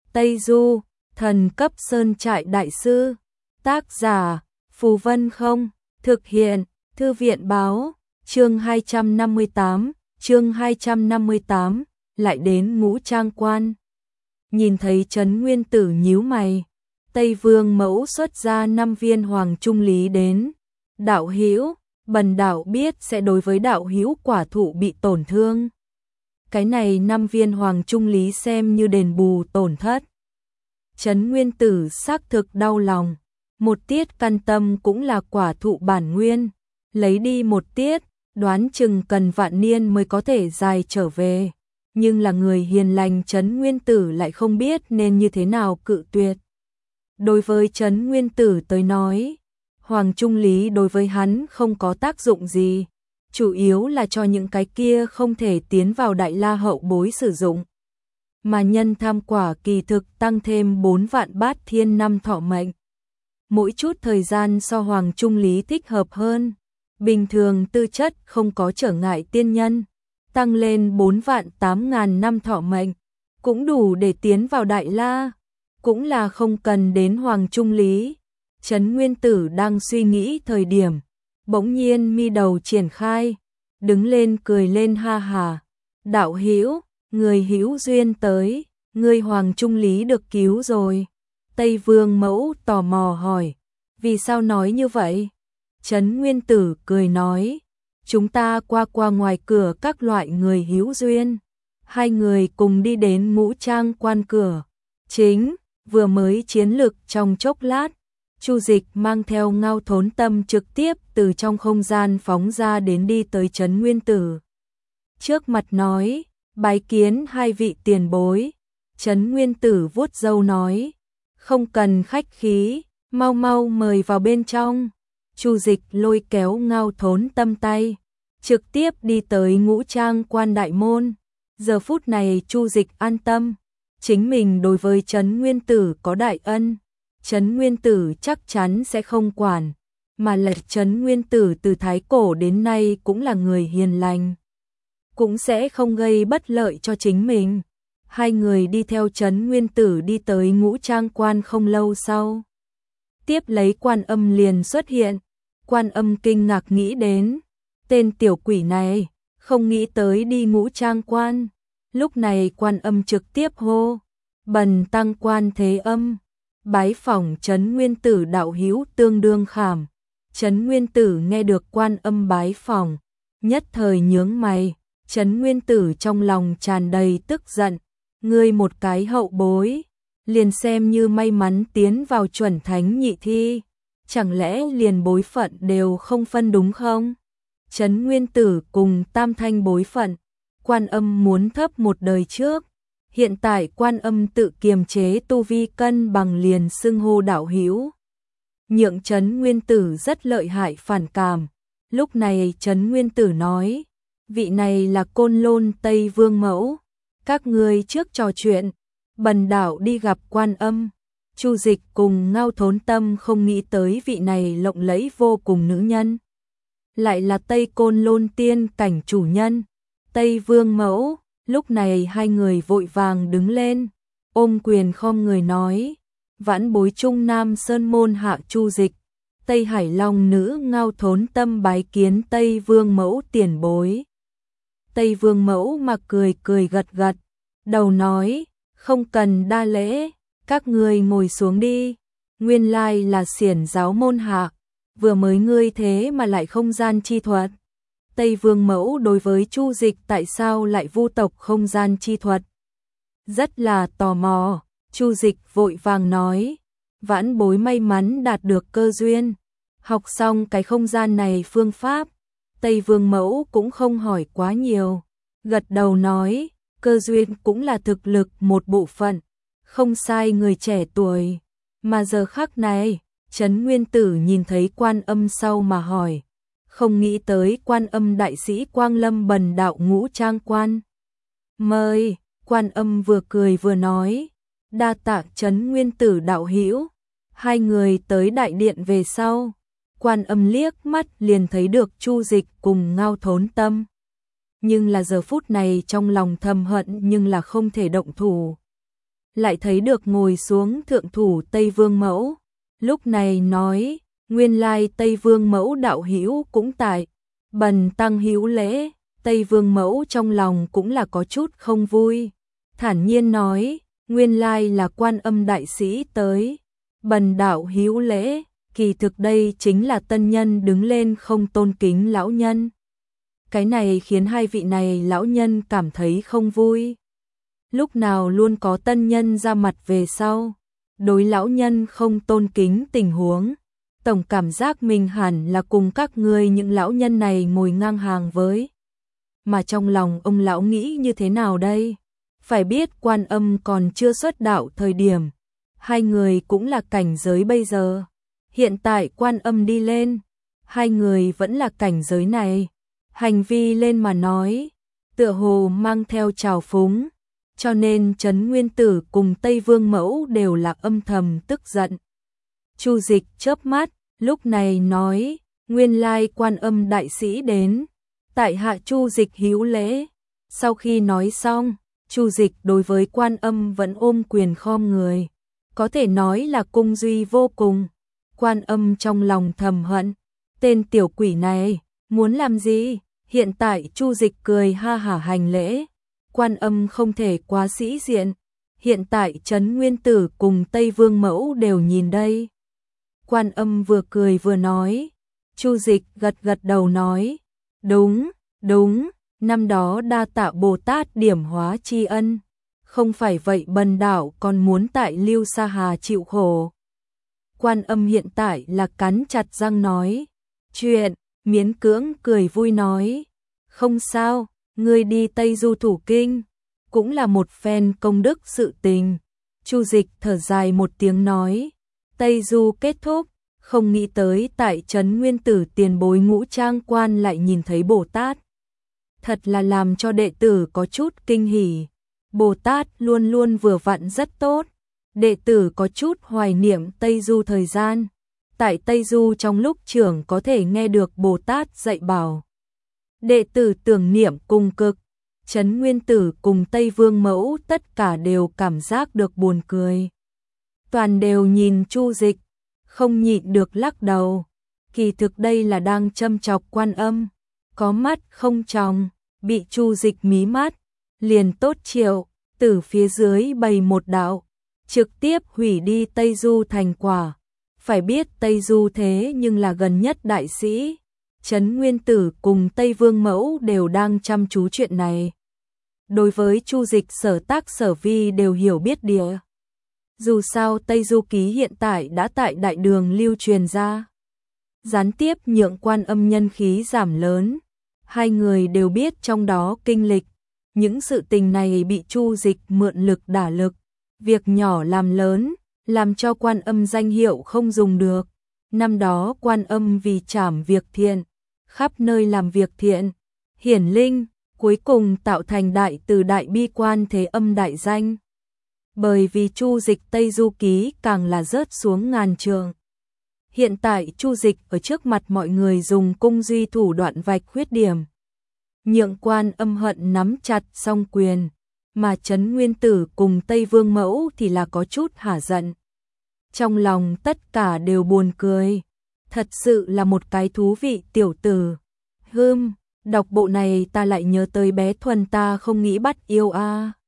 Tây Du, thần cấp sơn trại đại sư. Tác giả, Phù Vân Không. Thực hiện, Thư viện báo. Chương 258, lại đến Ngũ Trang Quan. Nhìn thấy Trấn Nguyên Tử nhíu mày, Tây Vương Mẫu xuất ra 5 viên hoàng trung lý đến. Đạo hữu, bần đạo biết sẽ đối với đạo hữu quả thụ bị tổn thương. Cái này 5 viên hoàng trung lý xem như đền bù tổn thất. Trấn Nguyên Tử xác thực đau lòng, một tiết căn tâm cũng là quả thụ bản nguyên, lấy đi một tiết, đoán chừng cần vạn niên mới có thể dài trở về, nhưng là người hiền lành Trấn Nguyên Tử lại không biết nên như thế nào cự tuyệt. Đối với Trấn Nguyên Tử tới nói, hoàng trung lý đối với hắn không có tác dụng gì, chủ yếu là cho những cái kia không thể tiến vào Đại La hậu bối sử dụng. Mà nhân tham quả kỳ thực tăng thêm 4 vạn bát thiên năm thọ mệnh. Mỗi chút thời gian so hoàng trung lý thích hợp hơn. Bình thường tư chất không có trở ngại tiên nhân, tăng lên 4 vạn 8.000 năm thọ mệnh, cũng đủ để tiến vào Đại La, cũng là không cần đến hoàng trung lý. Trấn Nguyên Tử đang suy nghĩ thời điểm, bỗng nhiên mi đầu triển khai, đứng lên cười lên ha hà. Đạo hữu, người hữu duyên tới, người hoàng trung lý được cứu rồi. Tây Vương Mẫu tò mò hỏi, vì sao nói như vậy? Trấn Nguyên Tử cười nói, chúng ta qua ngoài cửa các loại người hữu duyên. Hai người cùng đi đến Ngũ Trang Quan cửa chính, vừa mới chiến lực trong chốc lát. Chu Dịch mang theo Ngao Thốn Tâm trực tiếp từ trong không gian phóng ra đến đi tới Trấn Nguyên Tử. Trước mặt nói, bái kiến hai vị tiền bối. Trấn Nguyên Tử vuốt râu nói, không cần khách khí, mau mau mời vào bên trong. Chu Dịch lôi kéo Ngao Thốn Tâm tay, trực tiếp đi tới Ngũ Trang Quan đại môn. Giờ phút này Chu Dịch an tâm, chính mình đối với Trấn Nguyên Tử có đại ân, Trấn Nguyên Tử chắc chắn sẽ không quản, mà là Trấn Nguyên Tử từ thái cổ đến nay cũng là người hiền lành, cũng sẽ không gây bất lợi cho chính mình. Hai người đi theo Trấn Nguyên Tử đi tới Ngũ Trang Quan không lâu sau. Tiếp lấy Quan Âm liền xuất hiện. Quan Âm kinh ngạc nghĩ đến, tên tiểu quỷ này, không nghĩ tới đi Ngũ Trang Quan. Lúc này Quan Âm trực tiếp hô, bần tăng Quan Thế Âm, bái phỏng Trấn Nguyên Tử đạo hữu tương đương khảm. Trấn Nguyên Tử nghe được Quan Âm bái phỏng, nhất thời nhướng mày. Trấn Nguyên Tử trong lòng tràn đầy tức giận, ngươi một cái hậu bối, liền xem như may mắn tiến vào chuẩn thánh nhị thi, chẳng lẽ liền bối phận đều không phân đúng không? Trấn Nguyên Tử cùng tam thanh bối phận, Quan Âm muốn thấp một đời trước, hiện tại Quan Âm tự kiềm chế tu vi cân bằng liền xưng hô đạo hữu, nhượng Trấn Nguyên Tử rất lợi hại phản cảm. Lúc này Trấn Nguyên Tử nói, vị này là Côn Lôn Tây Vương Mẫu, các ngươi trước trò chuyện, bần đạo đi gặp Quan Âm. Chu Dịch cùng Ngao Thốn Tâm không nghĩ tới vị này lộng lẫy vô cùng nữ nhân, lại là Tây Côn Lôn tiên cảnh chủ nhân, Tây Vương Mẫu. Lúc này hai người vội vàng đứng lên, ôm quyền khom người nói, vãn bối Trung Nam Sơn môn hạ Chu Dịch, Tây Hải Long nữ Ngao Thốn Tâm bái kiến Tây Vương Mẫu tiền bối. Tây Vương Mẫu mà cười gật gật, đầu nói, không cần đa lễ, các ngươi ngồi xuống đi, nguyên lai là xiển giáo môn hạ, vừa mới ngươi thế mà lại không gian chi thuật. Tây Vương Mẫu đối với Chu Dịch tại sao lại vu tộc không gian chi thuật rất là tò mò. Chu Dịch vội vàng nói, vãn bối may mắn đạt được cơ duyên, học xong cái không gian này phương pháp. Tây Vương Mẫu cũng không hỏi quá nhiều, gật đầu nói, cơ duyên cũng là thực lực một bộ phận, không sai người trẻ tuổi. Mà giờ khắc này, Trấn Nguyên Tử nhìn thấy Quan Âm sau mà hỏi, không nghĩ tới Quan Âm đại sĩ quang lâm bần đạo Ngũ Trang Quan. Mời. Quan Âm vừa cười vừa nói, đa tạ Trấn Nguyên Tử đạo hữu. Hai người tới đại điện về sau, Quan Âm liếc mắt liền thấy được Chu Dịch cùng Ngao Thốn Tâm, nhưng là giờ phút này trong lòng thầm hận nhưng là không thể động thủ. lại thấy được ngồi xuống thượng thủ Tây Vương Mẫu. Lúc này nói, nguyên lai Tây Vương Mẫu đạo hữu cũng tại, bần tăng hữu lễ. Tây Vương Mẫu trong lòng cũng là có chút không vui, thản nhiên nói, nguyên lai là Quan Âm đại sĩ tới, bần đạo hữu lễ. Kỳ thực đây chính là tân nhân đứng lên không tôn kính lão nhân. Cái này khiến hai vị này lão nhân cảm thấy không vui. Lúc nào luôn có tân nhân ra mặt về sau, đối lão nhân không tôn kính tình huống, tổng cảm giác mình hẳn là cùng các ngươi những lão nhân này ngồi ngang hàng với. Mà trong lòng ông lão nghĩ như thế nào đây? Phải biết Quan Âm còn chưa xuất đạo thời điểm, hai người cũng là cảnh giới bây giờ. Hiện tại Quan Âm đi lên, hai người vẫn là cảnh giới này. Hành vi lên mà nói, tựa hồ mang theo trào phúng, cho nên Trấn Nguyên Tử cùng Tây Vương Mẫu đều là âm thầm tức giận. Chu Dịch chớp mắt, lúc này nói, nguyên lai Quan Âm đại sĩ đến, tại hạ Chu Dịch hữu lễ. Sau khi nói xong, Chu Dịch đối với Quan Âm vẫn ôm quyền khom người, có thể nói là cung duy vô cùng. Quan Âm trong lòng thầm hận, tên tiểu quỷ này muốn làm gì? Hiện tại Chu Dịch cười ha hả hành lễ, Quan Âm không thể quá sĩ diện. Hiện tại Trấn Nguyên Tử cùng Tây Vương Mẫu đều nhìn đây. Quan Âm vừa cười vừa nói, Chu Dịch gật gật đầu nói, đúng, đúng, năm đó đa tạ Bồ Tát điểm hóa tri ân, không phải vậy bần đạo còn muốn tại Lưu Sa Hà chịu khổ. Quan Âm hiện tại là cắn chặt răng nói, chuyện, miễn cưỡng cười vui nói, không sao, ngươi đi Tây Du thủ kinh, cũng là một phen công đức sự tình. Chu Dịch thở dài một tiếng nói, Tây Du kết thúc, không nghĩ tới tại Trấn Nguyên Tử tiền bối Ngũ Trang Quan lại nhìn thấy Bồ Tát. Thật là làm cho đệ tử có chút kinh hỉ, Bồ Tát luôn luôn vừa vặn rất tốt. Đệ tử có chút hoài niệm Tây Du thời gian, tại Tây Du trong lúc trưởng có thể nghe được Bồ Tát dạy bảo. Đệ tử tưởng niệm cùng cực, Trấn Nguyên Tử cùng Tây Vương Mẫu tất cả đều cảm giác được buồn cười. Toàn đều nhìn Chu Dịch, không nhịn được lắc đầu. Kỳ thực đây là đang châm chọc Quan Âm, có mắt không tròng, bị Chu Dịch mí mắt, liền tốt triệu, từ phía dưới bày một đạo, trực tiếp hủy đi Tây Du thành quả. Phải biết Tây Du thế nhưng là gần nhất đại sĩ, Trấn Nguyên Tử cùng Tây Vương Mẫu đều đang chăm chú chuyện này. Đối với Chu Dịch sở tác sở vi đều hiểu biết địa. Dù sao Tây Du ký hiện tại đã tại đại đường lưu truyền ra, gián tiếp nhượng Quan Âm nhân khí giảm lớn. Hai người đều biết trong đó kinh lịch, những sự tình này bị Chu Dịch mượn lực đả lực, việc nhỏ làm lớn, làm cho Quan Âm danh hiệu không dùng được. Năm đó Quan Âm vì trảm việc thiện, khắp nơi làm việc thiện, hiển linh, cuối cùng tạo thành đại từ đại bi Quan Thế Âm đại danh. Bởi vì Chu Dịch Tây Du ký càng là rớt xuống ngàn trường. Hiện tại Chu Dịch ở trước mặt mọi người dùng cung duy thủ đoạn vạch khuyết điểm, nhượng Quan Âm hận nắm chặt song quyền, mà Trấn Nguyên Tử cùng Tây Vương Mẫu thì là có chút hả giận. Trong lòng tất cả đều buồn cười, thật sự là một cái thú vị tiểu tử. Đọc bộ này ta lại nhớ tới bé Thuần ta không nghĩ bắt yêu a.